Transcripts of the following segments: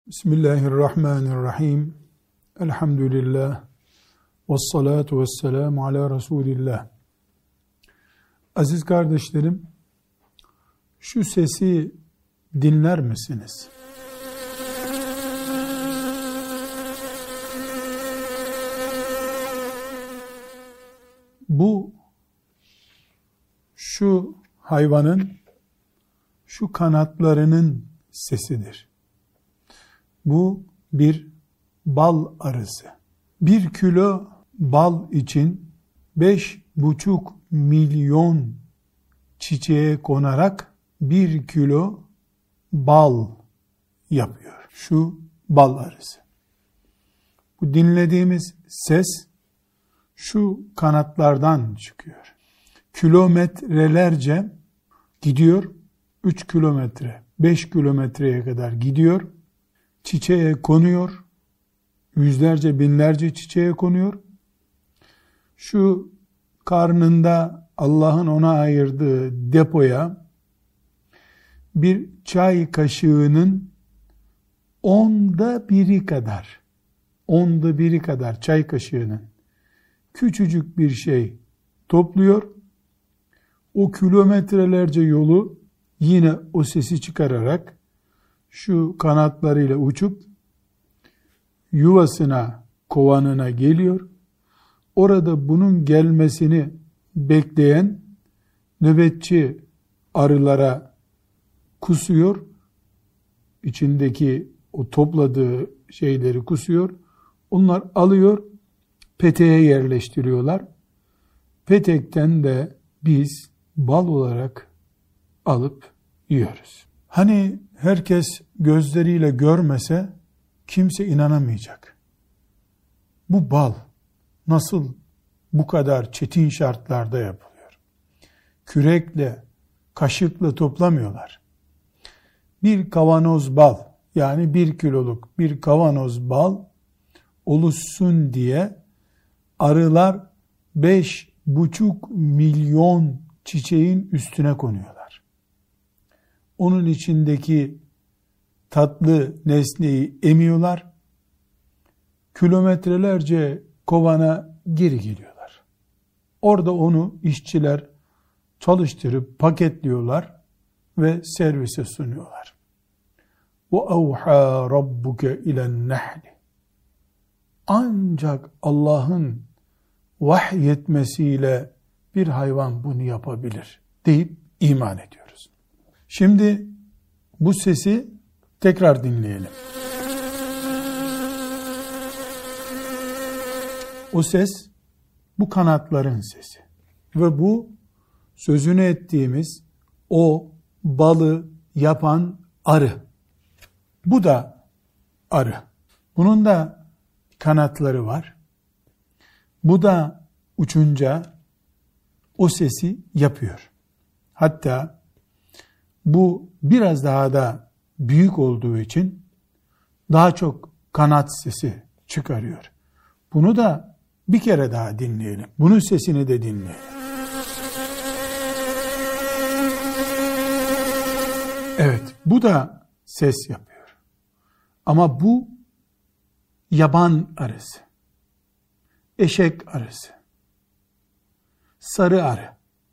Bismillahirrahmanirrahim. Elhamdülillah. Vessalatu vesselamu ala Resulillah. Aziz kardeşlerim, şu sesi dinler misiniz? Bu, şu hayvanın, şu kanatlarının sesidir. Bu bir bal arısı. 1 kilo bal için 5,5 milyon çiçeğe konarak 1 kilo bal yapıyor. Şu bal arısı. Bu dinlediğimiz ses şu kanatlardan çıkıyor. Kilometrelerce gidiyor. 3 kilometre, 5 kilometreye kadar gidiyor. Çiçeğe konuyor. Yüzlerce, binlerce çiçeğe konuyor. Şu karnında Allah'ın ona ayırdığı depoya bir çay kaşığının 10'da biri kadar çay kaşığının küçücük bir şey topluyor. O kilometrelerce yolu yine o sesi çıkararak şu kanatlarıyla uçup yuvasına, kovanına geliyor. Orada bunun gelmesini bekleyen nöbetçi arılara kusuyor. İçindeki o topladığı şeyleri kusuyor. Onlar alıyor, peteğe yerleştiriyorlar. Petekten de biz bal olarak alıp yiyoruz. Hani herkes gözleriyle görmese kimse inanamayacak. Bu bal nasıl bu kadar çetin şartlarda yapılıyor? Kürekle, kaşıkla toplamıyorlar. Bir kavanoz bal, yani 1 kiloluk bir kavanoz bal oluşsun diye arılar 5,5 milyon çiçeğin üstüne konuyorlar. Onun içindeki tatlı nesneyi emiyorlar. Kilometrelerce kovana geri geliyorlar. Orada onu işçiler çalıştırıp paketliyorlar ve servise sunuyorlar. وَاَوْحَى رَبُّكَ اِلَى النَّحْلِ Ancak Allah'ın vahyetmesiyle bir hayvan bunu yapabilir deyip iman ediyoruz. Şimdi bu sesi tekrar dinleyelim. O ses bu kanatların sesi ve bu sözünü ettiğimiz o balı yapan arı. Bu da arı. Bunun da kanatları var. Bu da uçunca o sesi yapıyor. Hatta bu biraz daha da büyük olduğu için daha çok kanat sesi çıkarıyor. Bunu da bir kere daha dinleyelim. Bunun sesini de dinleyelim. Evet, bu da ses yapıyor. Ama bu yaban arısı, eşek arısı, sarı arı.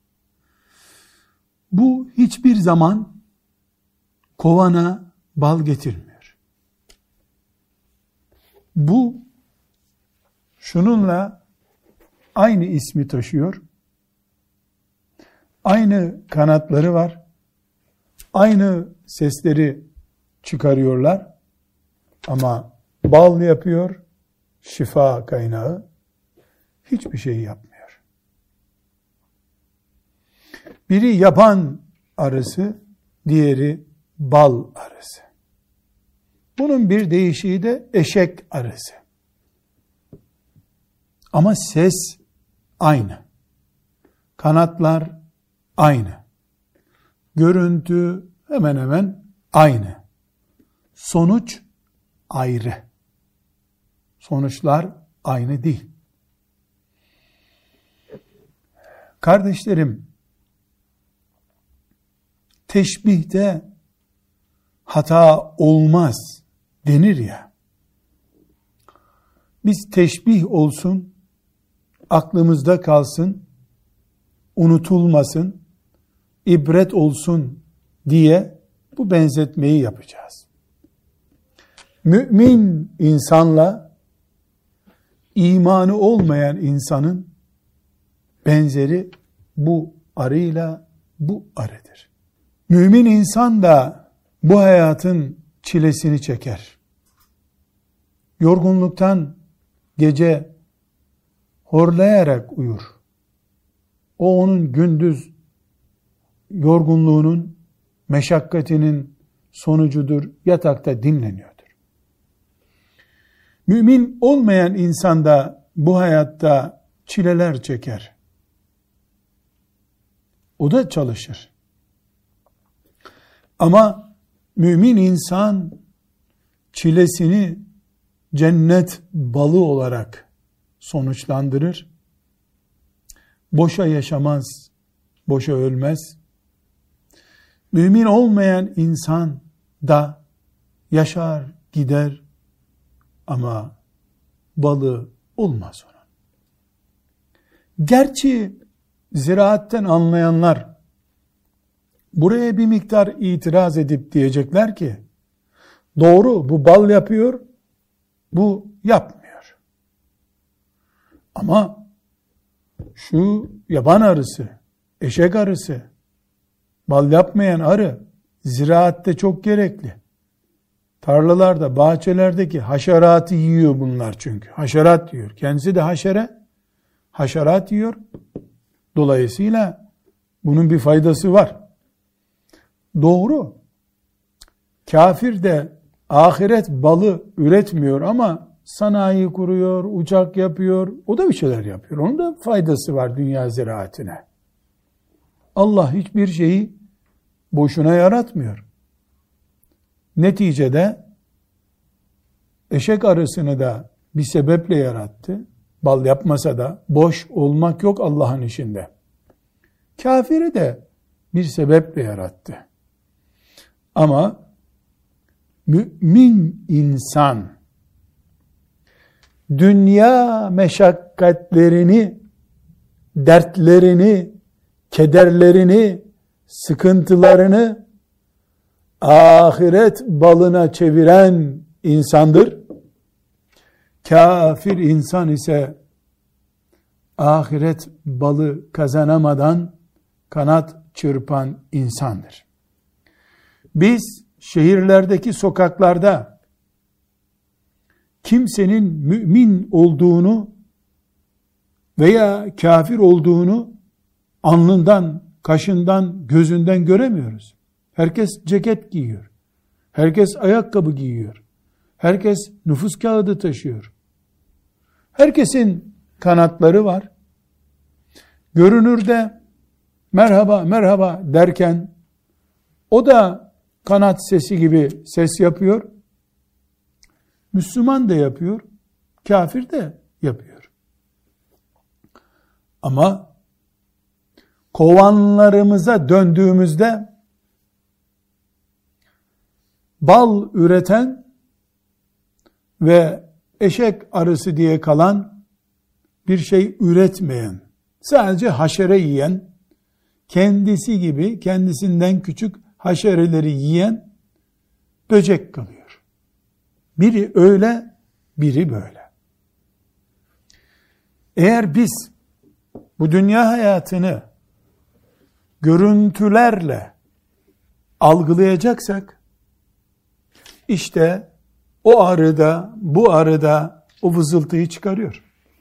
Bu hiçbir zaman kovana bal getirmiyor. Bu şununla aynı ismi taşıyor. Aynı kanatları var. Aynı sesleri çıkarıyorlar. Ama bal yapıyor, şifa kaynağı. Hiçbir şey yapmıyor. Biri yaban arısı, diğeri bal arısı. Bunun bir değişiği de eşek arısı. Ama ses aynı. Kanatlar aynı. Görüntü hemen hemen aynı. Sonuç ayrı. Sonuçlar aynı değil. Kardeşlerim, teşbihte hata olmaz denir ya, biz teşbih olsun, aklımızda kalsın, unutulmasın, ibret olsun diye bu benzetmeyi yapacağız. Mümin insanla imanı olmayan insanın benzeri bu arıyla bu arıdır. Mümin insan da bu hayatın çilesini çeker. Yorgunluktan gece horlayarak uyur. O onun gündüz yorgunluğunun, meşakkatinin sonucudur. Yatakta dinleniyordur. Mümin olmayan insan da bu hayatta çileler çeker. O da çalışır. Ama mümin insan çilesini cennet balı olarak sonuçlandırır. Boşa yaşamaz, boşa ölmez. Mümin olmayan insan da yaşar, gider ama balı olmaz onun. Gerçi ziraatten anlayanlar buraya bir miktar itiraz edip diyecekler ki, doğru bu bal yapıyor, bu yapmıyor. Ama şu yaban arısı, eşek arısı, bal yapmayan arı ziraatte çok gerekli. Tarlalarda, bahçelerdeki haşeratı yiyor bunlar çünkü. Haşerat yiyor. Kendisi de haşerat yiyor. Dolayısıyla bunun bir faydası var. Doğru. Kafir de ahiret balı üretmiyor ama sanayi kuruyor, uçak yapıyor. O da bir şeyler yapıyor. Onun da faydası var dünya ziraatine. Allah hiçbir şeyi boşuna yaratmıyor. Neticede eşek arısını da bir sebeple yarattı. Bal yapmasa da boş olmak yok Allah'ın işinde. Kafiri de bir sebeple yarattı. Ama mümin insan dünya meşakkatlerini, dertlerini, kederlerini, sıkıntılarını ahiret balına çeviren insandır. Kafir insan ise ahiret balı kazanamadan kanat çırpan insandır. Biz şehirlerdeki sokaklarda kimsenin mümin olduğunu veya kafir olduğunu alnından, kaşından, gözünden göremiyoruz. Herkes ceket giyiyor. Herkes ayakkabı giyiyor. Herkes nüfus kağıdı taşıyor. Herkesin kanatları var. Görünürde merhaba merhaba derken o da kanat sesi gibi ses yapıyor. Müslüman da yapıyor, kafir de yapıyor. Ama kovanlarımıza döndüğümüzde bal üreten ve eşek arısı diye kalan bir şey üretmeyen, sadece haşere yiyen, kendisi gibi kendisinden küçük haşereleri yiyen böcek kalıyor. Biri öyle, biri böyle. Eğer biz bu dünya hayatını görüntülerle algılayacaksak, işte o arıda, bu arıda o vızıltıyı çıkarıyor.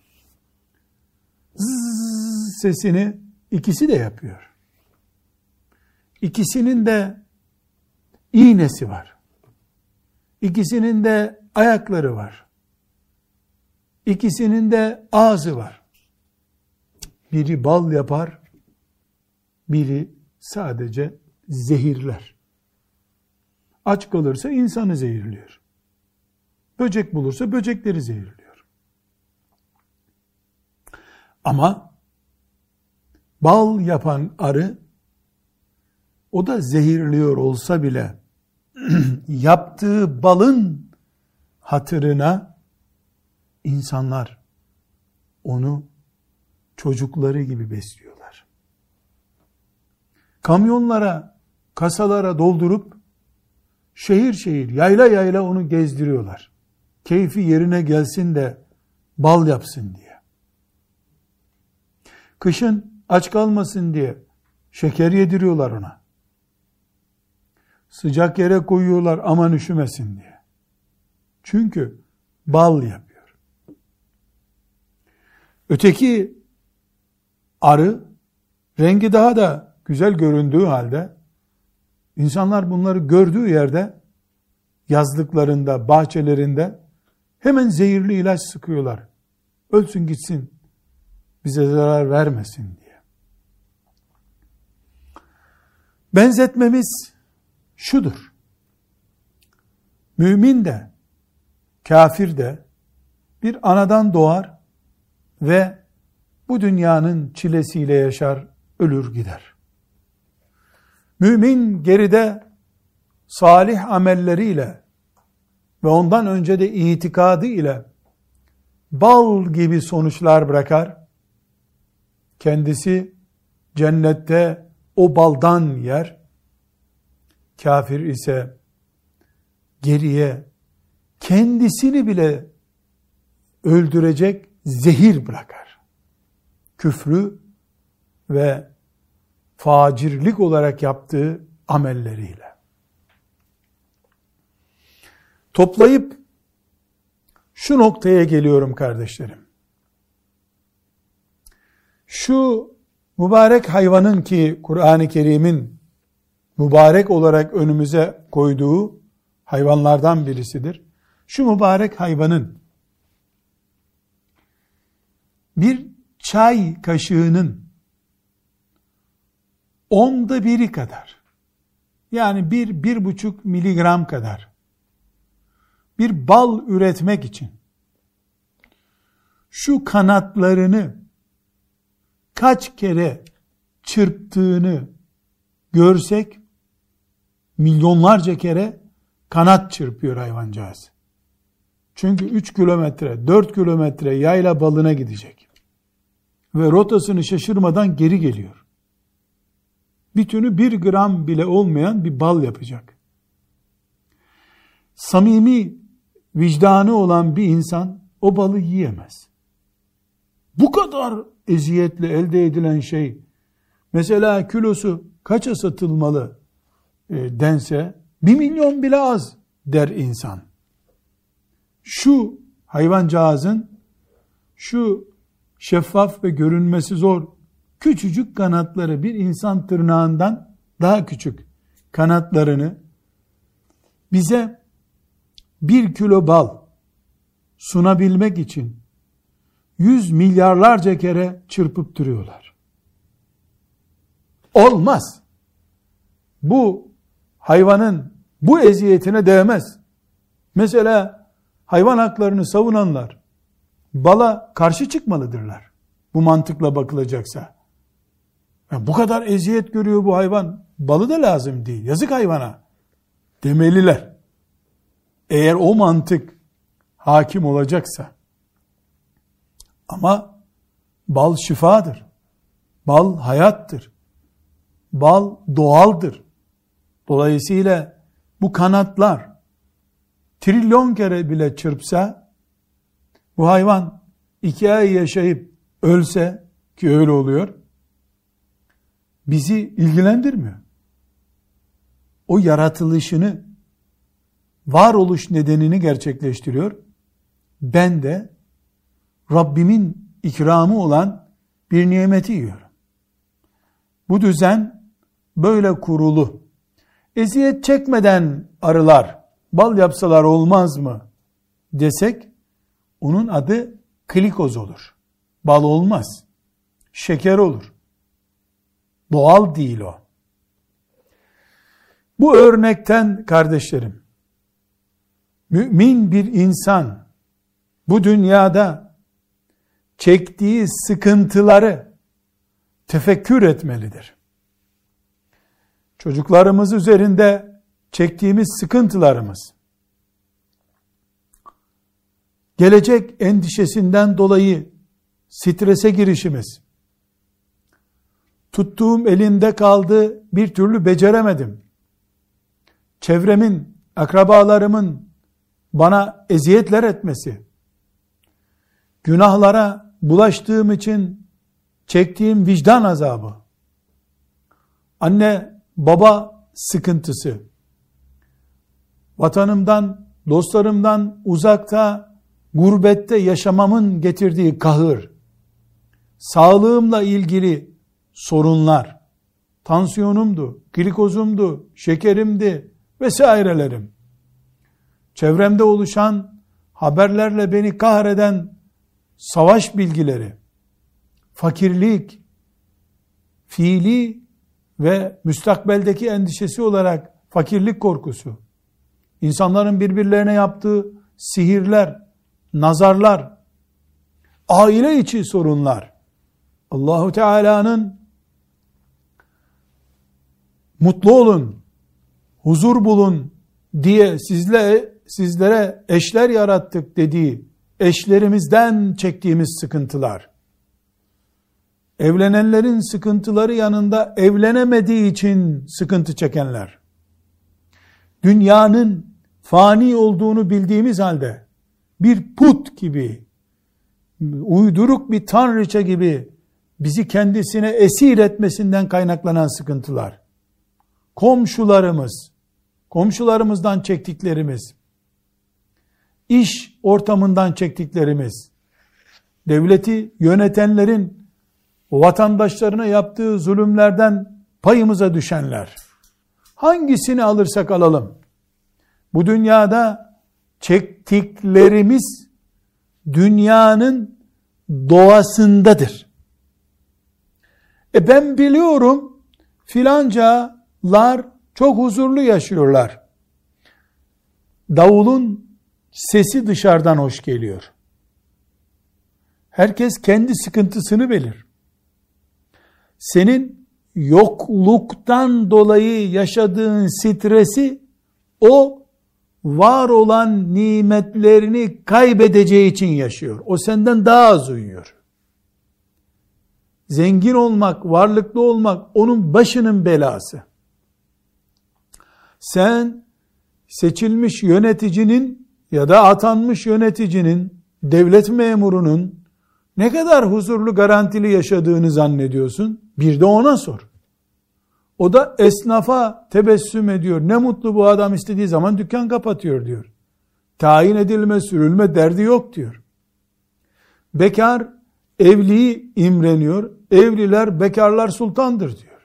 Zzz sesini ikisi de yapıyor. İkisinin de iğnesi var. İkisinin de ayakları var. İkisinin de ağzı var. Biri bal yapar, biri sadece zehirler. Aç kalırsa insanı zehirliyor. Böcek bulursa böcekleri zehirliyor. Ama bal yapan arı, o da zehirliyor olsa bile yaptığı balın hatırına insanlar onu çocukları gibi besliyorlar. Kamyonlara, kasalara doldurup şehir şehir, yayla yayla onu gezdiriyorlar. Keyfi yerine gelsin de bal yapsın diye. Kışın aç kalmasın diye şeker yediriyorlar ona. Sıcak yere koyuyorlar aman üşümesin diye. Çünkü bal yapıyor. Öteki arı rengi daha da güzel göründüğü halde insanlar bunları gördüğü yerde yazlıklarında, bahçelerinde hemen zehirli ilaç sıkıyorlar. Ölsün gitsin, bize zarar vermesin diye. Benzetmemiz şudur. Mümin de, kafir de bir anadan doğar ve bu dünyanın çilesiyle yaşar, ölür gider. Mümin geride salih amelleriyle ve ondan önce de itikadı ile bal gibi sonuçlar bırakar. Kendisi cennette o baldan yer. Kafir ise geriye kendisini bile öldürecek zehir bırakar. Küfrü ve facirlik olarak yaptığı amelleriyle. Toplayıp şu noktaya geliyorum kardeşlerim. Şu mübarek hayvanın ki Kur'an-ı Kerim'in mübarek olarak önümüze koyduğu hayvanlardan birisidir. Şu mübarek hayvanın bir çay kaşığının 1/10 kadar, yani 1-1,5 miligram kadar bir bal üretmek için şu kanatlarını kaç kere çırptığını görsek, milyonlarca kere kanat çırpıyor hayvancağız. Çünkü 3 kilometre, 4 kilometre yayla balına gidecek. Ve rotasını şaşırmadan geri geliyor. Bütünü 1 gram bile olmayan bir bal yapacak. Samimi vicdanı olan bir insan o balı yiyemez. Bu kadar eziyetle elde edilen şey, mesela kilosu kaça satılmalı dense 1 milyon bile az der insan. Şu hayvancağızın şu şeffaf ve görünmesi zor küçücük kanatları, bir insan tırnağından daha küçük kanatlarını bize 1 kilo bal sunabilmek için 100 milyarlarca kere çırpıp duruyorlar. Olmaz. Bu hayvanın bu eziyetine değmez. Mesela hayvan haklarını savunanlar bala karşı çıkmalıdırlar. Bu mantıkla bakılacaksa. Bu kadar eziyet görüyor bu hayvan, balı da lazım değil, yazık hayvana demeliler. Eğer o mantık hakim olacaksa. Ama bal şifadır. Bal hayattır. Bal doğaldır. Dolayısıyla bu kanatlar trilyon kere bile çırpsa, bu hayvan 2 ay yaşayıp ölse, ki öyle oluyor, bizi ilgilendirmiyor. O yaratılışını, varoluş nedenini gerçekleştiriyor. Ben de Rabbimin ikramı olan bir nimeti yiyorum. Bu düzen böyle kurulu. Eziyet çekmeden arılar bal yapsalar olmaz mı desek, onun adı glikoz olur. Bal olmaz. Şeker olur. Doğal değil o. Bu örnekten kardeşlerim, mümin bir insan bu dünyada çektiği sıkıntıları tefekkür etmelidir. Çocuklarımız üzerinde çektiğimiz sıkıntılarımız, gelecek endişesinden dolayı strese girişimiz, tuttuğum elimde kaldı, bir türlü beceremedim, çevremin, akrabalarımın bana eziyetler etmesi, günahlara bulaştığım için çektiğim vicdan azabı, anne baba sıkıntısı, vatanımdan, dostlarımdan uzakta, gurbette yaşamamın getirdiği kahır, sağlığımla ilgili sorunlar, tansiyonumdu, glikozumdu, şekerimdi vesairelerim, çevremde oluşan haberlerle beni kahreden savaş bilgileri, fakirlik, fiili ve müstakbeldeki endişesi olarak fakirlik korkusu, insanların birbirlerine yaptığı sihirler, nazarlar, aile içi sorunlar, Allahu Teala'nın mutlu olun, huzur bulun diye sizlere eşler yarattık dediği eşlerimizden çektiğimiz sıkıntılar, evlenenlerin sıkıntıları yanında evlenemediği için sıkıntı çekenler, dünyanın fani olduğunu bildiğimiz halde bir put gibi, uyduruk bir tanrıça gibi bizi kendisine esir etmesinden kaynaklanan sıkıntılar, komşularımızdan çektiklerimiz, iş ortamından çektiklerimiz, devleti yönetenlerin vatandaşlarına yaptığı zulümlerden payımıza düşenler, hangisini alırsak alalım, bu dünyada çektiklerimiz dünyanın doğasındadır. Ben biliyorum filancalar çok huzurlu yaşıyorlar. Davulun sesi dışarıdan hoş geliyor. Herkes kendi sıkıntısını bilir. Senin yokluktan dolayı yaşadığın stresi o var olan nimetlerini kaybedeceği için yaşıyor. O senden daha az uyuyor. Zengin olmak, varlıklı olmak onun başının belası. Sen seçilmiş yöneticinin ya da atanmış yöneticinin, devlet memurunun ne kadar huzurlu, garantili yaşadığını zannediyorsun? Bir de ona sor. O da esnafa tebessüm ediyor. Ne mutlu bu adam, istediği zaman dükkan kapatıyor diyor. Tayin edilme, sürülme derdi yok diyor. Bekar evliyi imreniyor. Evliler, bekarlar sultandır diyor.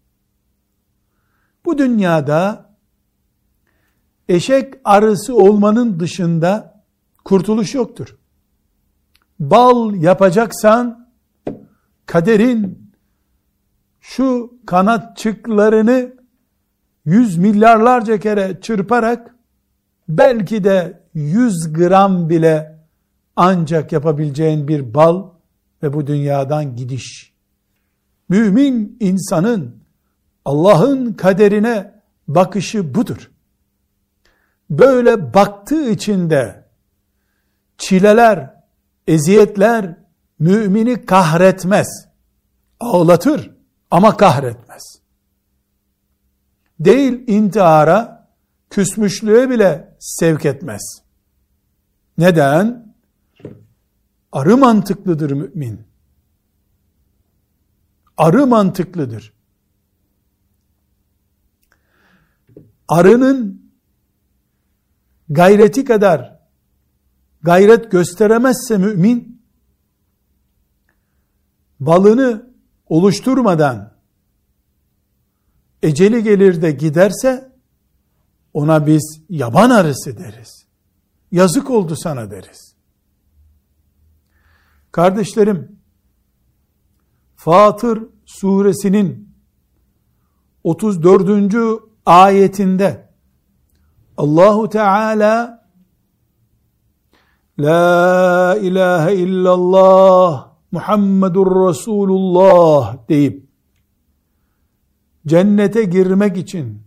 Bu dünyada eşek arısı olmanın dışında kurtuluş yoktur. Bal yapacaksan kaderin şu kanatçıklarını 100 milyarlarca kere çırparak belki de 100 gram bile ancak yapabileceğin bir bal ve bu dünyadan gidiş. Mümin insanın Allah'ın kaderine bakışı budur. Böyle baktığı için de çileler, eziyetler mümini kahretmez. Ağlatır ama kahretmez. Değil intihara, küsmüşlüğe bile sevk etmez. Neden? Arı mantıklıdır mümin. Arı mantıklıdır. Arının gayreti kadar gayret gösteremezse mümin, balını oluşturmadan eceli gelir de giderse ona biz yaban arısı deriz. Yazık oldu sana deriz. Kardeşlerim, Fatır suresinin 34. ayetinde Allahu Teala La ilahe illallah Muhammedur Resulullah deyip cennete girmek için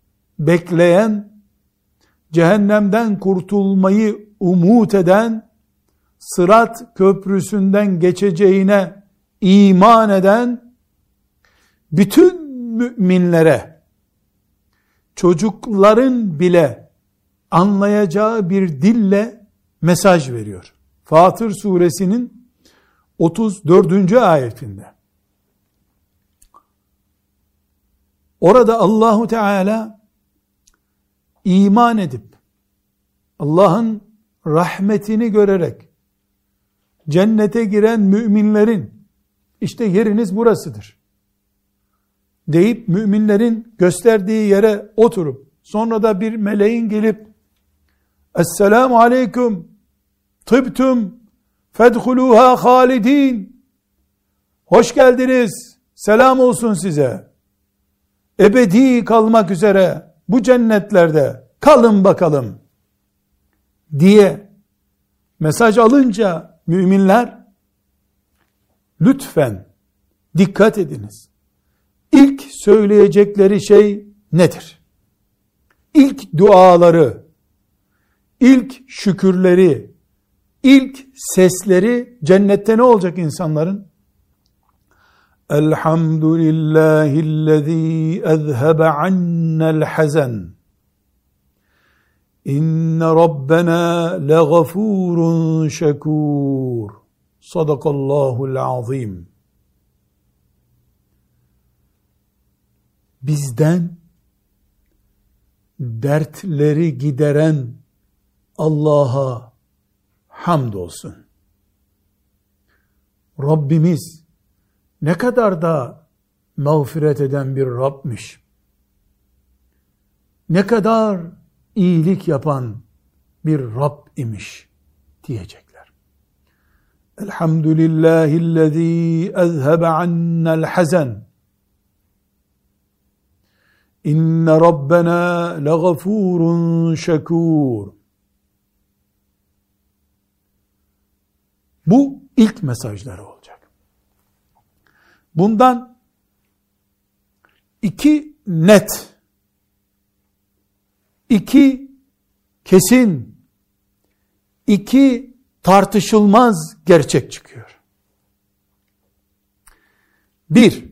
bekleyen, cehennemden kurtulmayı umut eden Sırat köprüsünden geçeceğine iman eden bütün müminlere, çocukların bile anlayacağı bir dille mesaj veriyor. Fatır suresinin 34. ayetinde. Orada Allahu Teala iman edip Allah'ın rahmetini görerek cennete giren müminlerin işte yeriniz burasıdır deyip müminlerin gösterdiği yere oturup sonra da bir meleğin gelip Esselamu aleyküm tıbtum fedhuluha halidin, hoş geldiniz, selam olsun size, ebedi kalmak üzere bu cennetlerde kalın bakalım diye mesaj alınca müminler lütfen dikkat ediniz. İlk söyleyecekleri şey nedir? İlk duaları, ilk şükürleri, ilk sesleri cennette ne olacak insanların? Elhamdülillahillezî ezhebe annel hazen. İnne Rabbena legafurun şekûr. Sadakallahul azim. Bizden dertleri gideren Allah'a hamdolsun. Rabbimiz ne kadar da mağfiret eden bir Rabbmiş. Ne kadar iyilik yapan bir Rab imiş diyecekler. Elhamdülillahillezî ezhebe annel hazen. İnne Rabbena legafurun şekûr. Bu ilk mesajları olacak. Bundan iki net, iki kesin, iki tartışılmaz gerçek çıkıyor. Bir,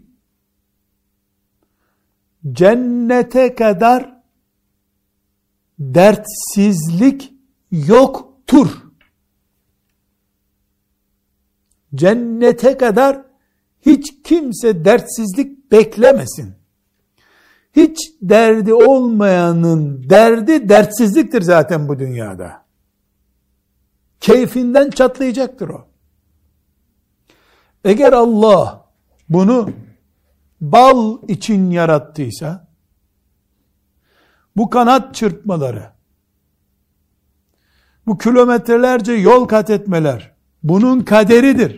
cennete kadar dertsizlik yoktur. Cennete kadar hiç kimse dertsizlik beklemesin. Hiç derdi olmayanın derdi dertsizliktir zaten bu dünyada. Keyfinden çatlayacaktır o. Eğer Allah bunu bal için yarattıysa, bu kanat çırpmaları, bu kilometrelerce yol kat etmeler, bunun kaderidir.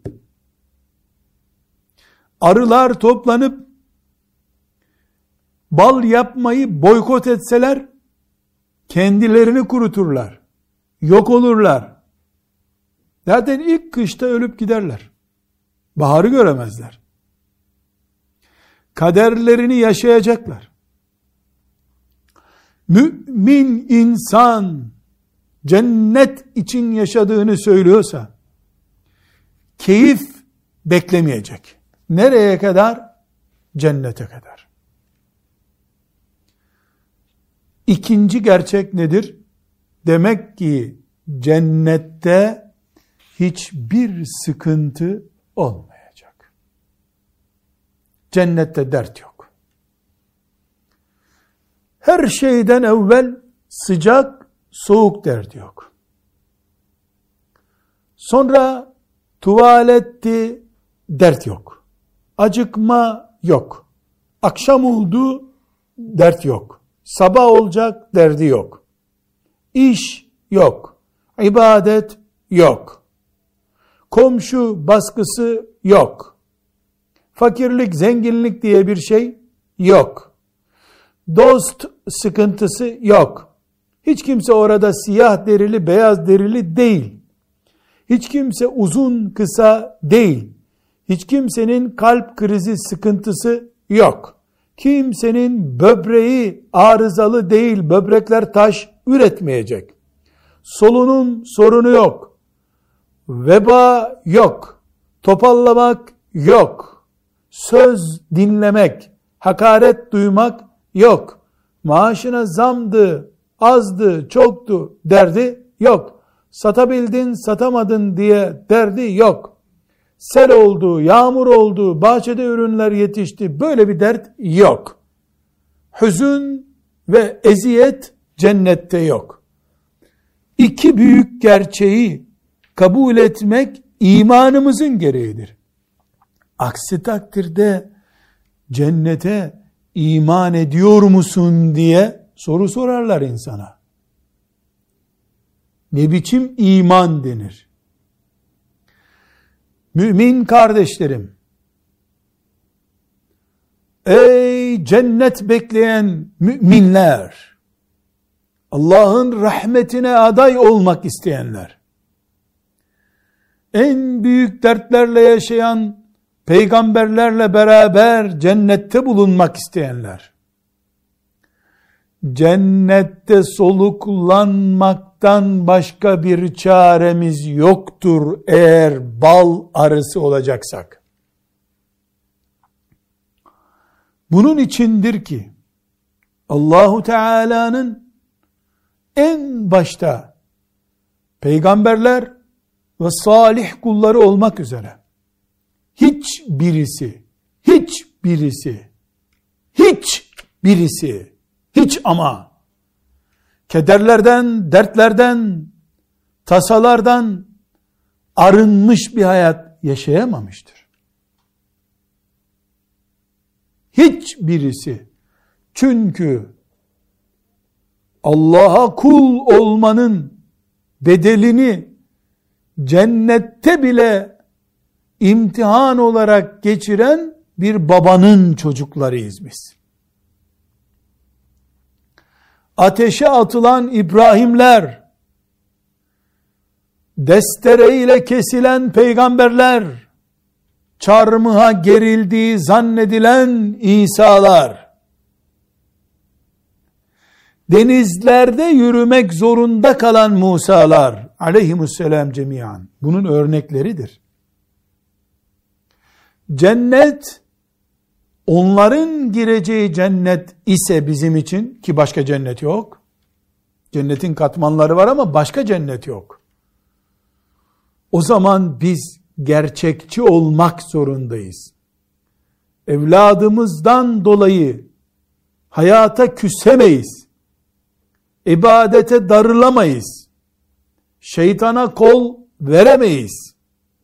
Arılar toplanıp bal yapmayı boykot etseler, kendilerini kuruturlar, yok olurlar. Zaten ilk kışta ölüp giderler. Baharı göremezler. Kaderlerini yaşayacaklar. Mümin insan cennet için yaşadığını söylüyorsa keyif beklemeyecek. Nereye kadar? Cennete kadar. İkinci gerçek nedir? Demek ki cennette hiçbir sıkıntı olmayacak. Cennette dert yok. Her şeyden evvel sıcak, soğuk derdi yok. Sonra tuvaletti, dert yok. Acıkma yok. Akşam oldu, dert yok. Sabah olacak, derdi yok. İş yok. İbadet yok. Komşu baskısı yok. Fakirlik, zenginlik diye bir şey yok. Dost sıkıntısı yok. Hiç kimse orada siyah derili, beyaz derili değil. Hiç kimse uzun, kısa değil. Hiç kimsenin kalp krizi sıkıntısı yok. Kimsenin böbreği arızalı değil, böbrekler taş üretmeyecek. Solunum sorunu yok. veba yok, topallamak yok, söz dinlemek, hakaret duymak yok, maaşına zamdı, azdı, çoktu derdi yok, satabildin, satamadın diye derdi yok, sel oldu, yağmur oldu, bahçede ürünler yetişti, böyle bir dert yok. Hüzün ve eziyet cennette yok. İki büyük gerçeği kabul etmek imanımızın gereğidir. Aksi takdirde cennete iman ediyor musun diye soru sorarlar insana. Ne biçim iman denir? Mümin kardeşlerim, ey cennet bekleyen müminler, Allah'ın rahmetine aday olmak isteyenler, en büyük dertlerle yaşayan peygamberlerle beraber cennette bulunmak isteyenler, cennette soluklanmaktan başka bir çaremiz yoktur eğer bal arısı olacaksak. Bunun içindir ki Allahu Teala'nın en başta peygamberler ve salih kulları olmak üzere hiçbirisi hiç ama kederlerden, dertlerden, tasalardan arınmış bir hayat yaşayamamıştır. Hiçbirisi. Çünkü Allah'a kul olmanın bedelini cennette bile imtihan olarak geçiren bir babanın çocuklarıyız biz. Ateşe atılan İbrahimler, destereyle kesilen peygamberler, çarmıha gerildiği zannedilen İsa'lar, denizlerde yürümek zorunda kalan Musa'lar aleyhisselam cemiyan bunun örnekleridir. Cennet, onların gireceği cennet ise bizim için, ki başka cennet yok. Cennetin katmanları var ama başka cennet yok. O zaman biz gerçekçi olmak zorundayız. Evladımızdan dolayı hayata küsemeyiz. İbadete darılamayız. Şeytana kol veremeyiz.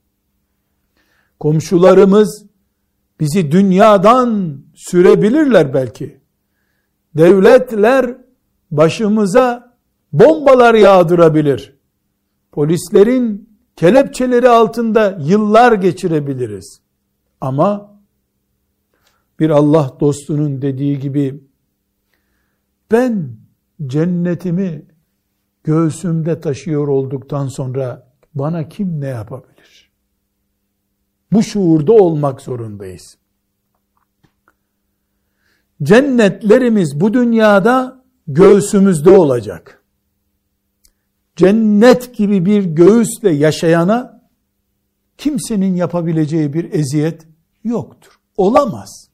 Komşularımız bizi dünyadan sürebilirler belki. Devletler başımıza bombalar yağdırabilir. Polislerin kelepçeleri altında yıllar geçirebiliriz. Ama bir Allah dostunun dediği gibi ben cennetimi göğsümde taşıyor olduktan sonra bana kim ne yapabilir? Bu şuurda olmak zorundayız. Cennetlerimiz bu dünyada göğsümüzde olacak. Cennet gibi bir göğüsle yaşayana kimsenin yapabileceği bir eziyet yoktur. Olamaz.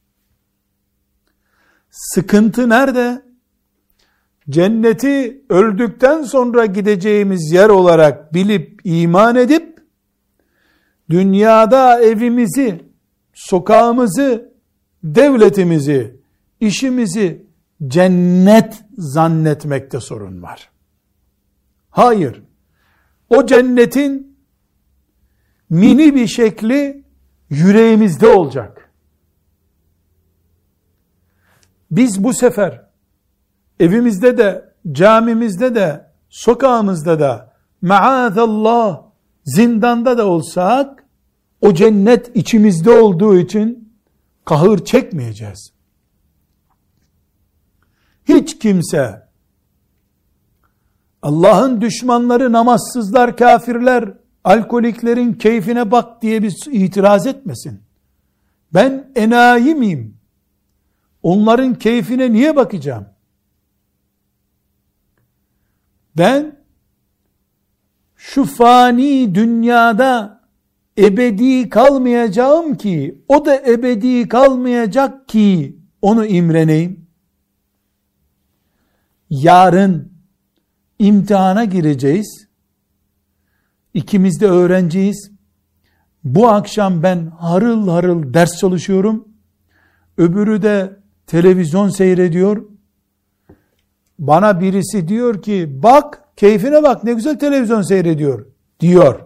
Sıkıntı nerede? Cenneti öldükten sonra gideceğimiz yer olarak bilip iman edip dünyada evimizi, sokağımızı, devletimizi, işimizi cennet zannetmekte sorun var. Hayır. O cennetin mini bir şekli yüreğimizde olacak. Biz bu sefer evimizde de, camimizde de, sokağımızda da, maazallah, zindanda da olsak, o cennet içimizde olduğu için kahır çekmeyeceğiz. Hiç kimse, Allah'ın düşmanları, namazsızlar, kafirler, alkoliklerin keyfine bak diye bir itiraz etmesin. Ben enayi miyim? Onların keyfine niye bakacağım? Ben şu fani dünyada ebedi kalmayacağım ki, o da ebedi kalmayacak ki onu imreneyim. Yarın imtihana gireceğiz. İkimiz de öğrenciyiz. Bu akşam ben harıl harıl ders çalışıyorum. Öbürü de televizyon seyrediyor. Bana birisi diyor ki, bak keyfine bak, ne güzel televizyon seyrediyor diyor.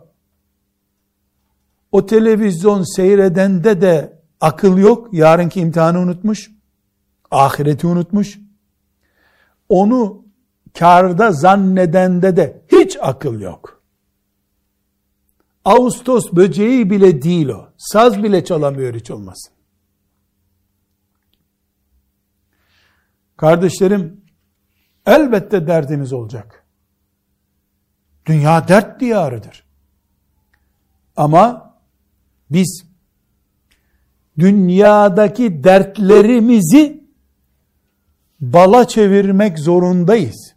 O televizyon seyredende de akıl yok. Yarınki imtihanı unutmuş. Ahireti unutmuş. Onu kârda zannedende de hiç akıl yok. Ağustos böceği bile değil o. Saz bile çalamıyor hiç olmasın. Kardeşlerim, elbette derdiniz olacak. Dünya dert diyarıdır. Ama biz dünyadaki dertlerimizi bala çevirmek zorundayız.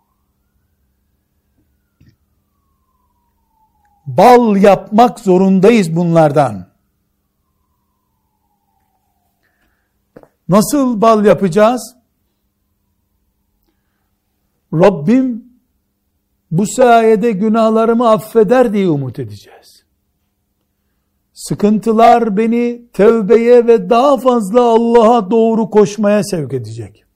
Bal yapmak zorundayız bunlardan. Nasıl bal yapacağız? Rabbim bu sayede günahlarımı affeder diye umut edeceğiz. Sıkıntılar beni tevbeye ve daha fazla Allah'a doğru koşmaya sevk edecek.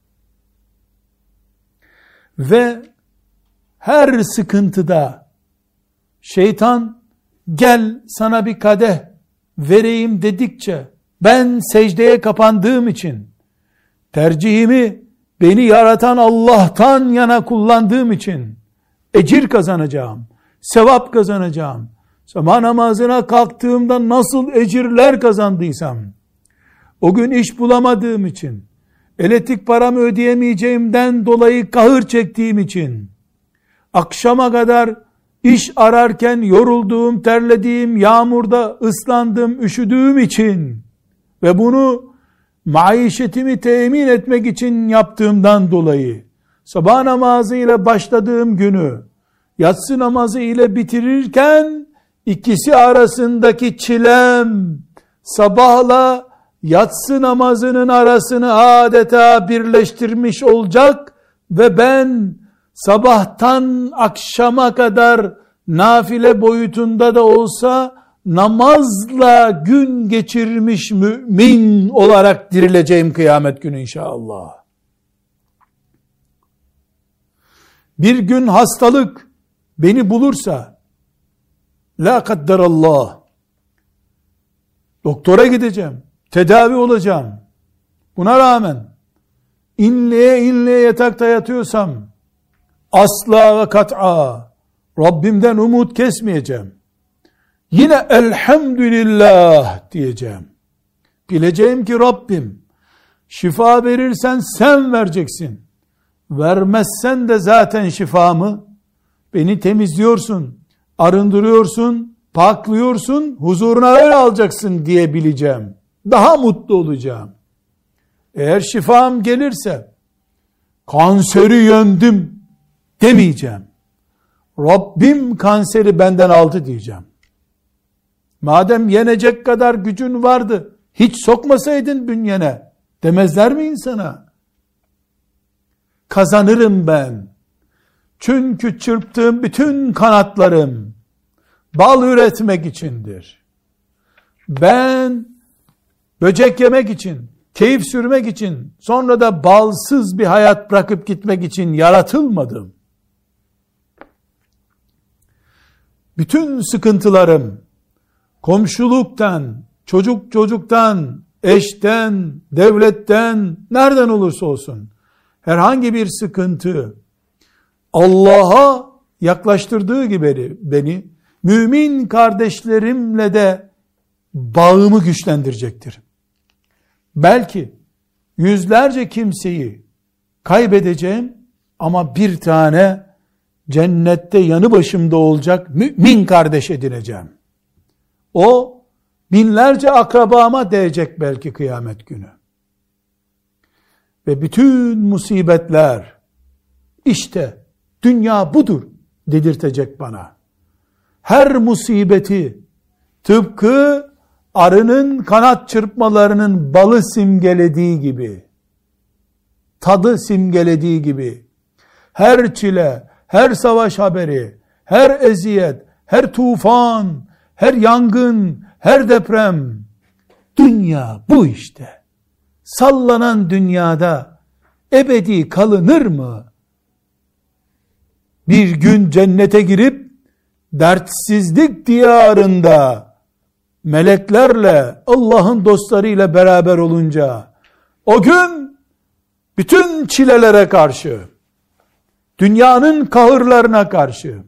Ve her sıkıntıda şeytan gel sana bir kadeh vereyim dedikçe ben secdeye kapandığım için, tercihimi beni yaratan Allah'tan yana kullandığım için ecir kazanacağım, sevap kazanacağım. Sabah namazına kalktığımda nasıl ecirler kazandıysam, o gün iş bulamadığım için, elektrik paramı ödeyemeyeceğimden dolayı kahır çektiğim için, akşama kadar iş ararken yorulduğum, terlediğim, yağmurda ıslandım, üşüdüğüm için ve bunu maişetimi temin etmek için yaptığımdan dolayı, sabah namazı ile başladığım günü, yatsı namazı ile bitirirken, ikisi arasındaki çilem, sabahla yatsı namazının arasını adeta birleştirmiş olacak ve ben sabahtan akşama kadar nafile boyutunda da olsa namazla gün geçirmiş mümin olarak dirileceğim kıyamet günü inşallah. Bir gün hastalık beni bulursa, la kadderallah, doktora gideceğim, tedavi olacağım. Buna rağmen inleye inleye yatakta yatıyorsam, asla ve kat'a Rabbimden umut kesmeyeceğim. Yine elhamdülillah diyeceğim. Bileceğim ki Rabbim, şifa verirsen sen vereceksin. Vermezsen de zaten şifamı, beni temizliyorsun, arındırıyorsun, paklıyorsun, huzuruna öyle alacaksın diye bileceğim. Daha mutlu olacağım. Eğer şifam gelirse, kanseri yendim demeyeceğim. Rabbim kanseri benden aldı diyeceğim. Madem yenecek kadar gücün vardı, hiç sokmasaydın bünyene demezler mi insana? Kazanırım ben. Çünkü çırptığım bütün kanatlarım bal üretmek içindir. Ben böcek yemek için, keyif sürmek için, sonra da balsız bir hayat bırakıp gitmek için yaratılmadım. Bütün sıkıntılarım, komşuluktan, çocuktan, eşten, devletten, nereden olursa olsun, herhangi bir sıkıntı, Allah'a yaklaştırdığı gibi beni, mümin kardeşlerimle de bağımı güçlendirecektir. Belki yüzlerce kimseyi kaybedeceğim ama bir tane cennette yanı başımda olacak mümin kardeş edineceğim. O binlerce akrabama değecek belki kıyamet günü. Ve bütün musibetler, işte dünya budur dedirtecek bana. her musibeti tıpkı arının kanat çırpmalarının balı simgelediği gibi, tadı simgelediği gibi, her çile, her savaş haberi, her eziyet, her tufan, her yangın, her deprem, dünya bu işte. Sallanan dünyada ebedi kalınır mı? Bir gün cennete girip dertsizlik diyarında meleklerle, Allah'ın dostlarıyla beraber olunca, o gün bütün çilelere karşı, dünyanın kahırlarına karşı,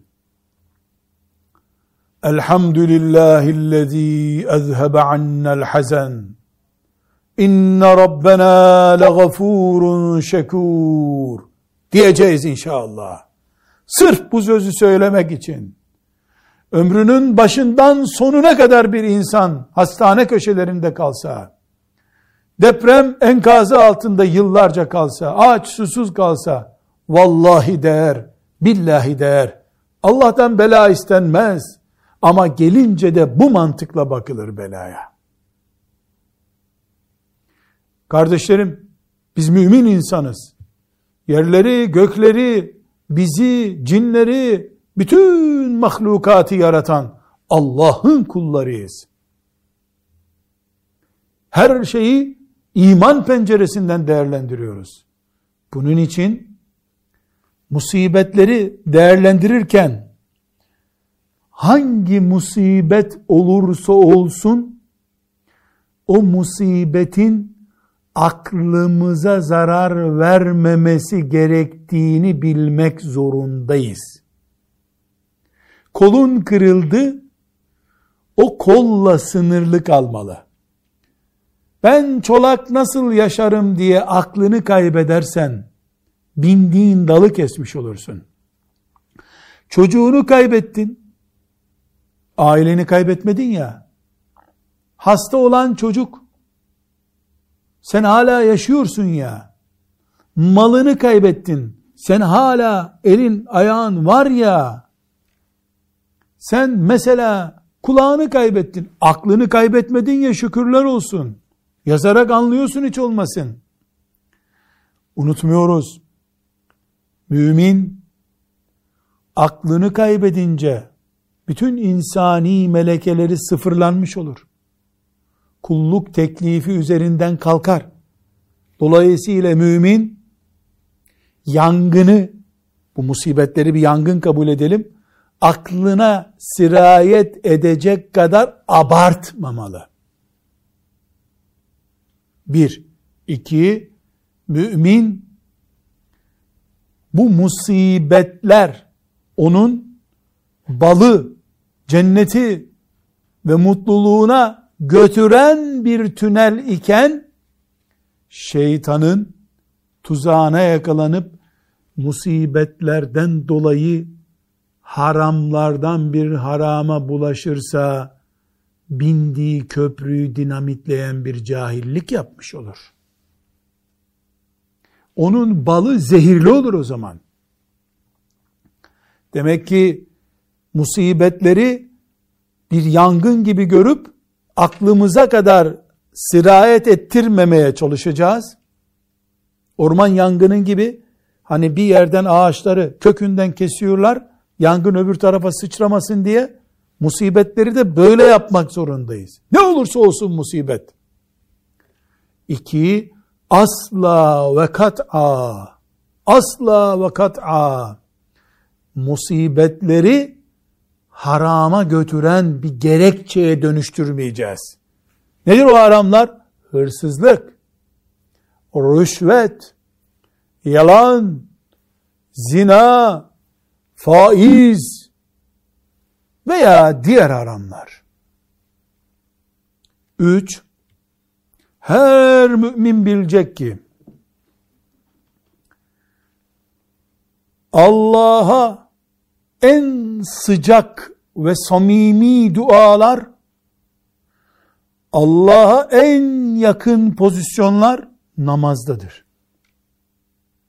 Elhamdülillahillezî ezhebe annel hazen, İnne Rabbena legafurun şekur diyeceğiz inşallah. Sırf bu sözü söylemek için, ömrünün başından sonuna kadar bir insan hastane köşelerinde kalsa, deprem enkazı altında yıllarca kalsa, aç susuz kalsa, vallahi değer, billahi değer. Allah'tan bela istenmez ama gelince de bu mantıkla bakılır belaya. Kardeşlerim, biz mümin insanız. Yerleri, gökleri, bizi, cinleri, bütün mahlukatı yaratan Allah'ın kullarıyız. Her şeyi iman penceresinden değerlendiriyoruz. Bunun için musibetleri değerlendirirken hangi musibet olursa olsun o musibetin aklımıza zarar vermemesi gerektiğini bilmek zorundayız. Kolun kırıldı, o kolla sınırlı kalmalı. Ben çolak nasıl yaşarım diye aklını kaybedersen, bindiğin dalı kesmiş olursun. Çocuğunu kaybettin, aileni kaybetmedin ya, hasta olan çocuk, sen hala yaşıyorsun ya, malını kaybettin, sen hala elin ayağın var ya, sen mesela kulağını kaybettin, aklını kaybetmedin ya, şükürler olsun. Yazarak anlıyorsun hiç olmasın. Unutmuyoruz. Mümin aklını kaybedince bütün insani melekeleri sıfırlanmış olur. Kulluk teklifi üzerinden kalkar. Dolayısıyla mümin yangını, bu musibetleri bir yangın kabul edelim, aklına sirayet edecek kadar abartmamalı. 1. 2. Mümin bu musibetler onun balı, cenneti ve mutluluğuna götüren bir tünel iken şeytanın tuzağına yakalanıp musibetlerden dolayı haramlardan bir harama bulaşırsa bindiği köprüyü dinamitleyen bir cahillik yapmış olur. Onun balı zehirli olur o zaman. Demek ki musibetleri bir yangın gibi görüp aklımıza kadar sirayet ettirmemeye çalışacağız. Orman yangının gibi, hani bir yerden ağaçları kökünden kesiyorlar, yangın öbür tarafa sıçramasın diye, musibetleri de böyle yapmak zorundayız. Ne olursa olsun musibet. 2. Asla ve kat'a musibetleri harama götüren bir gerekçeye dönüştürmeyeceğiz. Nedir o haramlar? Hırsızlık, rüşvet, yalan, zina, faiz veya diğer haramlar. 3. Her mümin bilecek ki Allah'a en sıcak ve samimi dualar, Allah'a en yakın pozisyonlar namazdadır.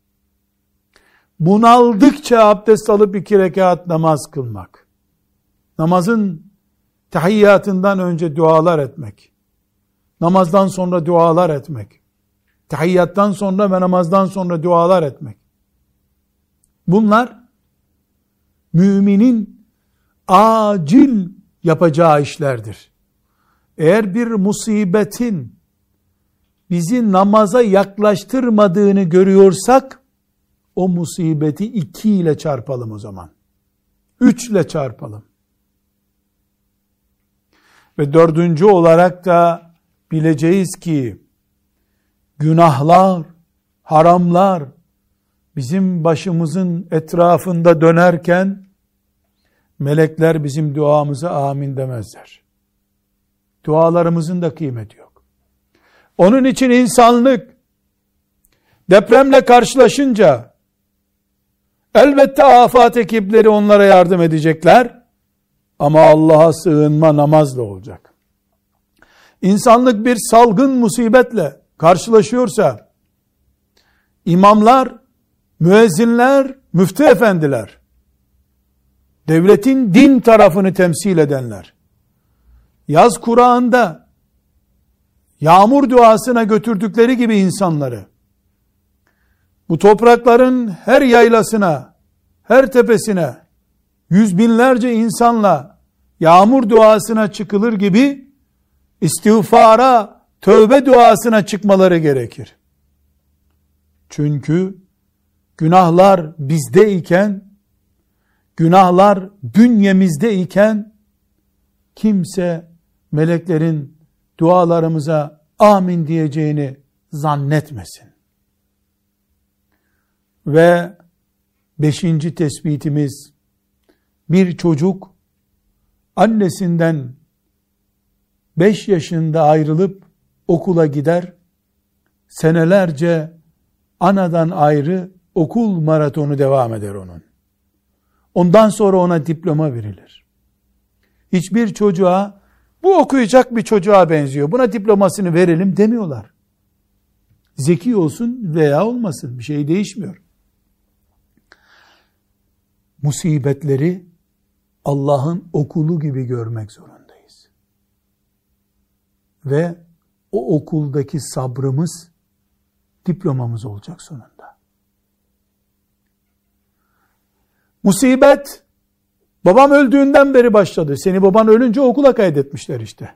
Bunaldıkça abdest alıp 2 rekat namaz kılmak, namazın tahiyyatından önce dualar etmek, namazdan sonra dualar etmek, tahiyyattan sonra ve namazdan sonra dualar etmek. Bunlar müminin acil yapacağı işlerdir. Eğer bir musibetin bizi namaza yaklaştırmadığını görüyorsak, o musibeti 2 ile çarpalım o zaman. 3 ile çarpalım. Ve 4. olarak da bileceğiz ki, günahlar, haramlar bizim başımızın etrafında dönerken, melekler bizim duamıza amin demezler. Dualarımızın da kıymeti yok. Onun için insanlık depremle karşılaşınca elbette afat ekipleri onlara yardım edecekler ama Allah'a sığınma namazla olacak. İnsanlık bir salgın musibetle karşılaşıyorsa imamlar, müezzinler, müftü efendiler, devletin din tarafını temsil edenler, yaz Kur'an'da yağmur duasına götürdükleri gibi insanları, bu toprakların her yaylasına, her tepesine, yüz binlerce insanla yağmur duasına çıkılır gibi, istiğfara, tövbe duasına çıkmaları gerekir. Çünkü günahlar bizdeyken, günahlar bünyemizdeyken, kimse meleklerin dualarımıza amin diyeceğini zannetmesin. Ve 5. tespitimiz, bir çocuk annesinden 5 yaşında ayrılıp okula gider, senelerce anadan ayrı okul maratonu devam eder onun. Ondan sonra ona diploma verilir. Hiçbir çocuğa, bu okuyacak bir çocuğa benziyor, buna diplomasını verelim demiyorlar. Zeki olsun veya olmasın, bir şey değişmiyor. Musibetleri Allah'ın okulu gibi görmek zorundayız. Ve o okuldaki sabrımız diplomamız olacak sonunda. Musibet babam öldüğünden beri başladı. Seni baban ölünce okula kaydetmişler işte.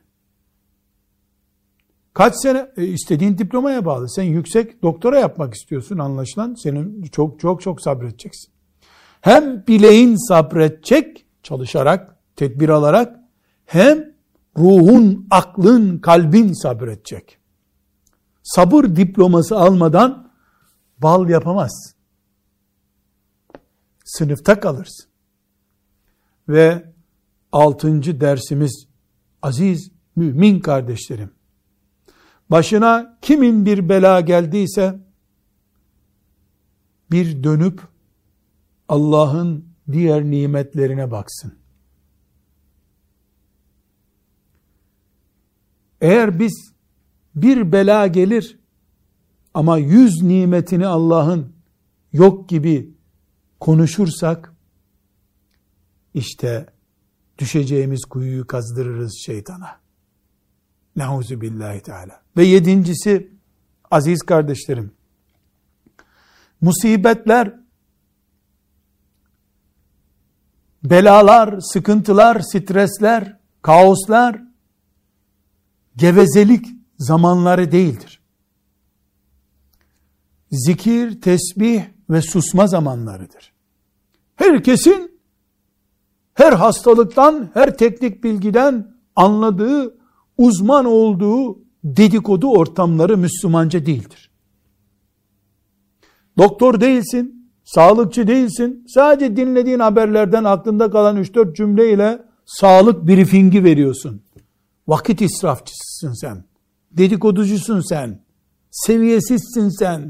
Kaç sene istediğin diplomaya bağlı. Sen yüksek doktora yapmak istiyorsun anlaşılan. Senin çok sabredeceksin. Hem bileğin sabredecek çalışarak, tedbir alarak, hem ruhun, aklın, kalbin sabredecek. Sabır diploması almadan bal yapamazsın. Sınıfta kalırsın. Ve 6. dersimiz, aziz mümin kardeşlerim, başına kimin bir bela geldiyse bir dönüp Allah'ın diğer nimetlerine baksın. Eğer biz bir bela gelir ama 100 nimetini Allah'ın yok gibi konuşursak, işte düşeceğimiz kuyuyu kazdırırız şeytana. Neuzubillahi Teala. Ve 7.'si, aziz kardeşlerim, musibetler, belalar, sıkıntılar, stresler, kaoslar, gevezelik zamanları değildir. Zikir, tesbih ve susma zamanlarıdır. Herkesin her hastalıktan, her teknik bilgiden anladığı, uzman olduğu dedikodu ortamları Müslümanca değildir. Doktor değilsin, sağlıkçı değilsin, sadece dinlediğin haberlerden aklında kalan 3-4 cümleyle sağlık briefingi veriyorsun. Vakit israfçısın sen, dedikoducusun sen, seviyesizsin sen.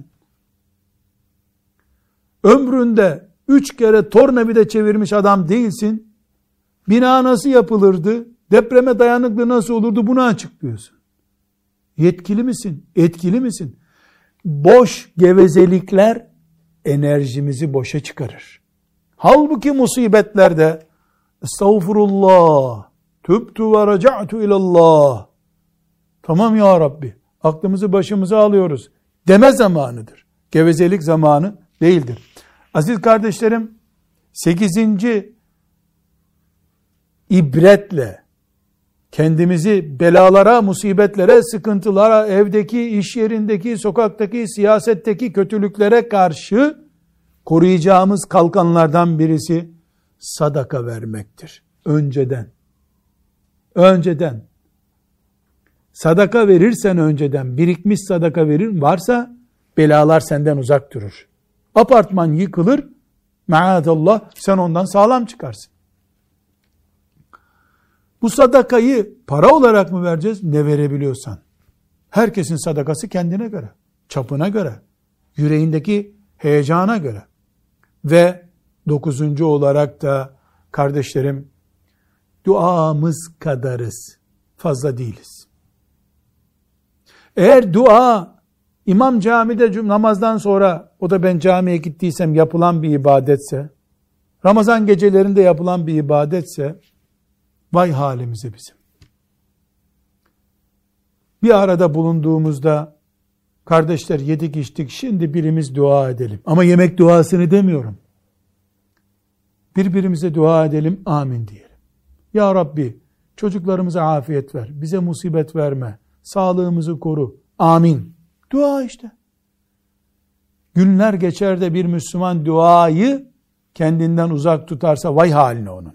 Ömründe 3 kere tornavida çevirmiş adam değilsin. Bina nasıl yapılırdı, depreme dayanıklı nasıl olurdu, bunu açıklıyorsun. Yetkili misin, etkili misin? Boş gevezelikler enerjimizi boşa çıkarır. Halbuki musibetlerde Estağfurullah. Tübtü ve reca'tu ilallah. Tamam ya Rabbi. Aklımızı başımıza alıyoruz deme zamanıdır. Gevezelik zamanı değildir. Aziz kardeşlerim, 8. ibretle kendimizi belalara, musibetlere, sıkıntılara, evdeki, iş yerindeki, sokaktaki, siyasetteki kötülüklere karşı koruyacağımız kalkanlardan birisi sadaka vermektir. Önceden. Sadaka verirsen önceden, birikmiş sadaka varsa belalar senden uzak durur. Apartman yıkılır, maazallah sen ondan sağlam çıkarsın. Bu sadakayı para olarak mı vereceğiz? Ne verebiliyorsan. Herkesin sadakası kendine göre, çapına göre, yüreğindeki heyecana göre. Ve 9. olarak da kardeşlerim, duamız kadarız, fazla değiliz. Eğer dua imam camide namazdan sonra, o da ben camiye gittiysem yapılan bir ibadetse, Ramazan gecelerinde yapılan bir ibadetse, vay halimize bizim. Bir arada bulunduğumuzda, kardeşler yedik içtik, şimdi birimiz dua edelim. Ama yemek duasını demiyorum. Birbirimize dua edelim, amin diyelim. Ya Rabbi, çocuklarımıza afiyet ver, bize musibet verme, sağlığımızı koru, amin. Dua işte. Günler geçer de bir Müslüman duayı kendinden uzak tutarsa vay haline onun.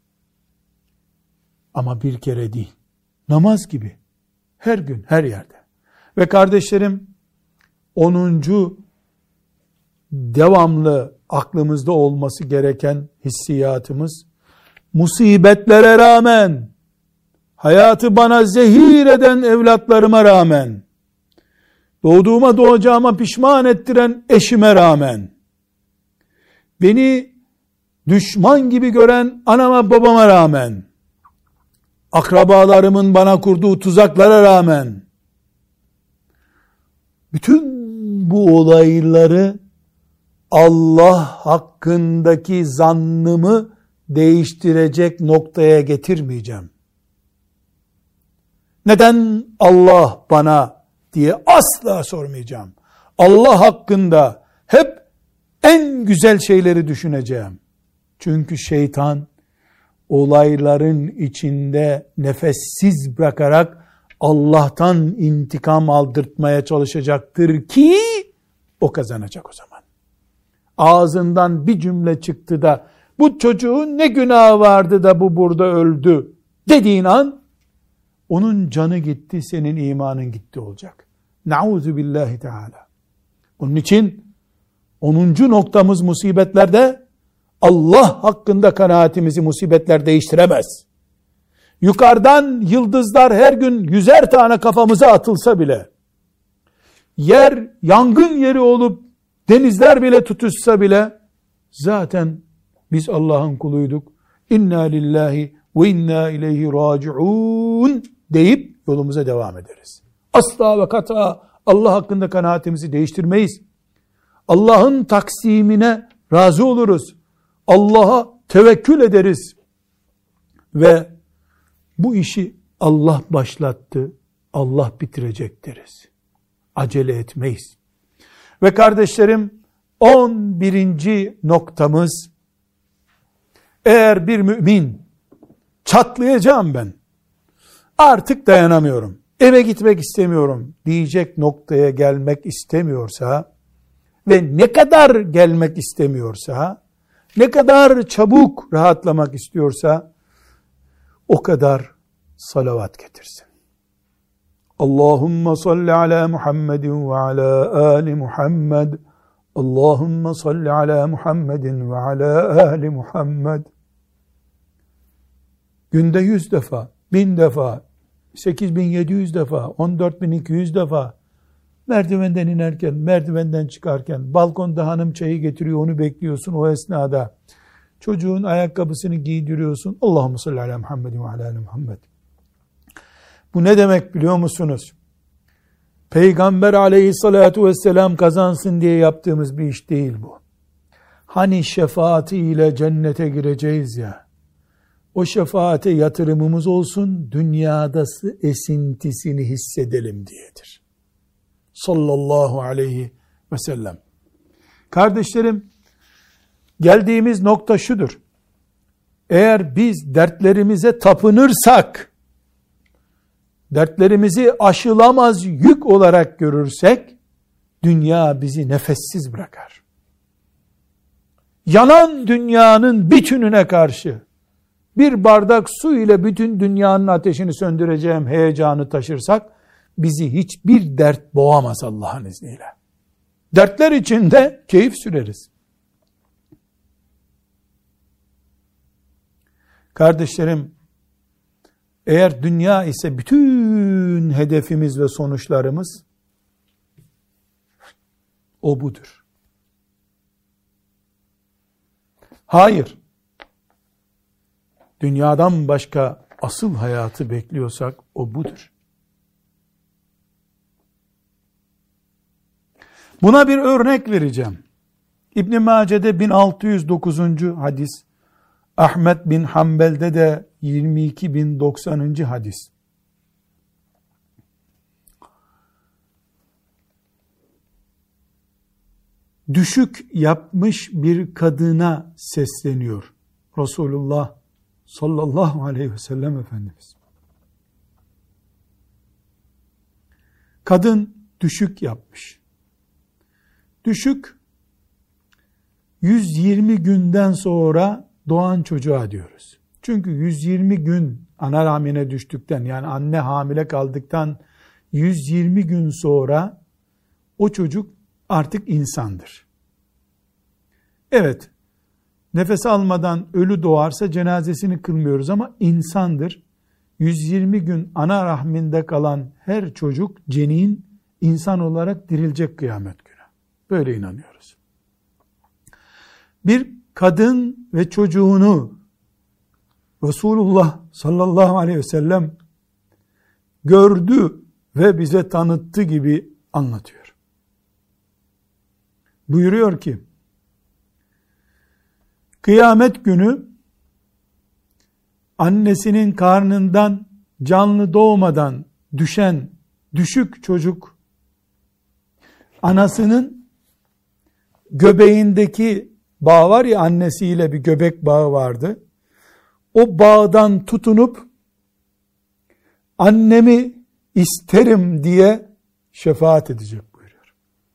Ama bir kere değil. Namaz gibi. Her gün, her yerde. Ve kardeşlerim, 10. devamlı aklımızda olması gereken hissiyatımız, musibetlere rağmen, hayatı bana zehir eden evlatlarıma rağmen, doğduğuma doğacağıma pişman ettiren eşime rağmen, beni düşman gibi gören anama babama rağmen, akrabalarımın bana kurduğu tuzaklara rağmen, bütün bu olayları Allah hakkındaki zannımı değiştirecek noktaya getirmeyeceğim. Neden Allah bana diye asla sormayacağım. Allah hakkında hep en güzel şeyleri düşüneceğim. Çünkü şeytan olayların içinde nefessiz bırakarak Allah'tan intikam aldırtmaya çalışacaktır ki o kazanacak o zaman. Ağzından bir cümle çıktı da bu çocuğun ne günahı vardı da bu burada öldü dediğin an onun canı gitti, senin imanın gitti olacak. Nauzu billahi teala. Onun için 10. noktamız musibetlerde, Allah hakkında kanaatimizi musibetler değiştiremez. Yukarıdan yıldızlar her gün 100'er tane kafamıza atılsa bile, yer yangın yeri olup denizler bile tutuşsa bile, zaten biz Allah'ın kuluyduk. İnna lillahi ve inna ileyhi raciun deyip yolumuza devam ederiz. Asla ve kata Allah hakkında kanaatimizi değiştirmeyiz. Allah'ın taksimine razı oluruz. Allah'a tevekkül ederiz. Ve bu işi Allah başlattı, Allah bitirecek deriz. Acele etmeyiz. Ve kardeşlerim, 11. noktamız, eğer bir mümin çatlayacağım ben, artık dayanamıyorum, eve gitmek istemiyorum diyecek noktaya gelmek istemiyorsa ve ne kadar gelmek istemiyorsa, ne kadar çabuk rahatlamak istiyorsa o kadar salavat getirsin. Allahümme salli ala Muhammedin ve ala ali Muhammed. Allahümme salli ala Muhammedin ve ala ali Muhammed. Günde 100 defa, 1000 defa, 8700 defa, 14200 defa, merdivenden inerken, merdivenden çıkarken, balkonda hanım çayı getiriyor, onu bekliyorsun o esnada. Çocuğun ayakkabısını giydiriyorsun. Allahümme salli ala Muhammedin ve ala ali Muhammed. Bu ne demek biliyor musunuz? Peygamber aleyhissalatu vesselam kazansın diye yaptığımız bir iş değil bu. Hani şefaatiyle cennete gireceğiz ya, o şefaate yatırımımız olsun, dünyada esintisini hissedelim diyedir. Sallallahu aleyhi ve sellem. Kardeşlerim, geldiğimiz nokta şudur. Eğer biz dertlerimize tapınırsak, dertlerimizi aşılamaz yük olarak görürsek, dünya bizi nefessiz bırakar. Yanan dünyanın bütününe karşı, bir bardak su ile bütün dünyanın ateşini söndüreceğim heyecanı taşırsak, bizi hiçbir dert boğamaz Allah'ın izniyle. Dertler içinde keyif süreriz. Kardeşlerim, eğer dünya ise bütün hedefimiz ve sonuçlarımız, o budur. Hayır, dünyadan başka asıl hayatı bekliyorsak o budur. Buna bir örnek vereceğim. İbn Mace'de 1609. hadis, Ahmed bin Hanbel'de de 22.090. hadis. Düşük yapmış bir kadına sesleniyor Resulullah sallallahu aleyhi ve sellem Efendimiz. Kadın düşük yapmış. Düşük 120 günden sonra doğan çocuğa diyoruz. Çünkü 120 gün ana rahmine düştükten, yani anne hamile kaldıktan 120 gün sonra o çocuk artık insandır. Evet, nefes almadan ölü doğarsa cenazesini kılmıyoruz ama insandır. 120 gün ana rahminde kalan her çocuk cenin insan olarak dirilecek kıyamet günü. Böyle inanıyoruz. Bir kadın ve çocuğunu Resulullah sallallahu aleyhi ve sellem gördü ve bize tanıttı gibi anlatıyor. Buyuruyor ki, kıyamet günü annesinin karnından canlı doğmadan düşen düşük çocuk, anasının göbeğindeki bağ var ya, annesiyle bir göbek bağı vardı. O bağdan tutunup annemi isterim diye şefaat edecek buyuruyor.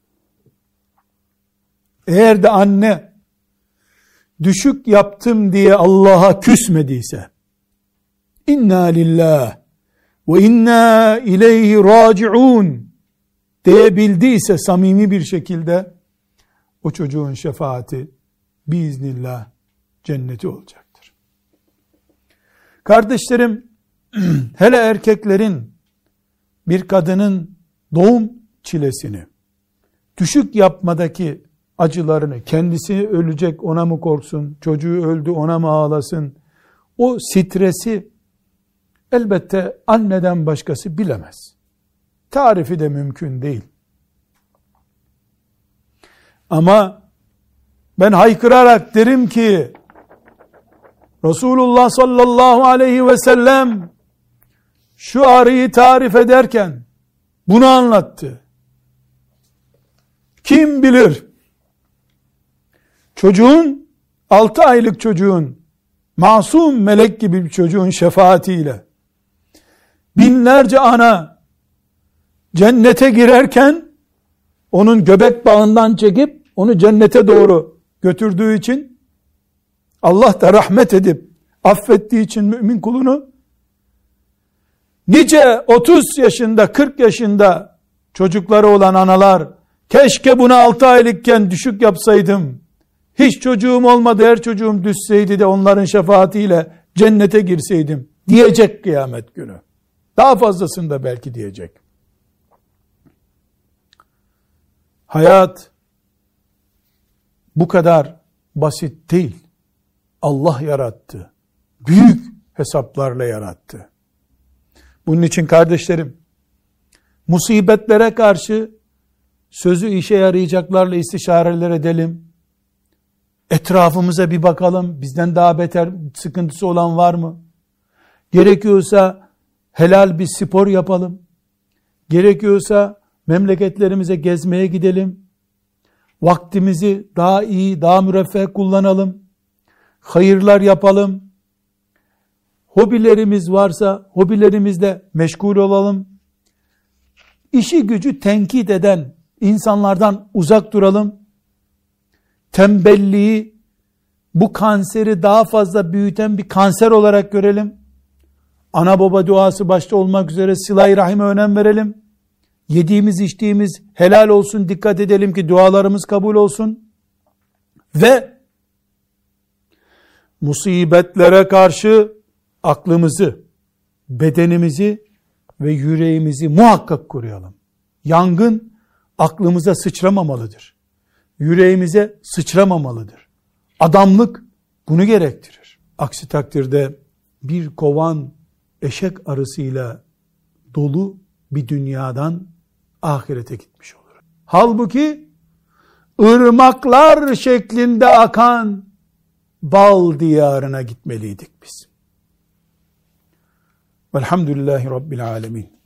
Eğer de anne düşük yaptım diye Allah'a küsmediyse, inna lillah ve inna ileyhi raciun diyebildiyse samimi bir şekilde, o çocuğun şefaati biiznillah cenneti olacaktır. Kardeşlerim, hele erkeklerin bir kadının doğum çilesini, düşük yapmadaki acılarını, kendisi ölecek ona mı korksun, çocuğu öldü ona mı ağlasın, o stresi elbette anneden başkası bilemez. Tarifi de mümkün değil. Ama ben haykırarak derim ki, Resulullah sallallahu aleyhi ve sellem şu ağrıyı tarif ederken bunu anlattı. Kim bilir, çocuğun, 6 aylık çocuğun, masum melek gibi bir çocuğun şefaatiyle binlerce ana cennete girerken onun göbek bağından çekip onu cennete doğru götürdüğü için, Allah da rahmet edip affettiği için mümin kulunu, nice 30 yaşında 40 yaşında çocukları olan analar, keşke bunu 6 aylıkken düşük yapsaydım, hiç çocuğum olmadı, her çocuğum düşseydi de onların şefaatiyle cennete girseydim diyecek kıyamet günü. Daha fazlasını da belki diyecek. Hayat bu kadar basit değil. Allah yarattı. Büyük hesaplarla yarattı. Bunun için kardeşlerim, musibetlere karşı sözü işe yarayacaklarla istişareler edelim. Etrafımıza bir bakalım. Bizden daha beter sıkıntısı olan var mı? Gerekiyorsa helal bir spor yapalım. Gerekiyorsa memleketlerimize gezmeye gidelim. Vaktimizi daha iyi, daha müreffeh kullanalım. Hayırlar yapalım. Hobilerimiz varsa hobilerimizle meşgul olalım. İşi gücü tenkit eden insanlardan uzak duralım. Tembelliği, bu kanseri daha fazla büyüten bir kanser olarak görelim. Ana baba duası başta olmak üzere sıla-i rahime önem verelim. Yediğimiz içtiğimiz helal olsun, dikkat edelim ki dualarımız kabul olsun. Ve musibetlere karşı aklımızı, bedenimizi ve yüreğimizi muhakkak koruyalım. Yangın aklımıza sıçramamalıdır. Yüreğimize sıçramamalıdır. Adamlık bunu gerektirir. Aksi takdirde bir kovan eşek arısıyla dolu bir dünyadan ahirete gitmiş olur. Halbuki ırmaklar şeklinde akan bal diyarına gitmeliydik biz. Velhamdülillahi Rabbil alemin.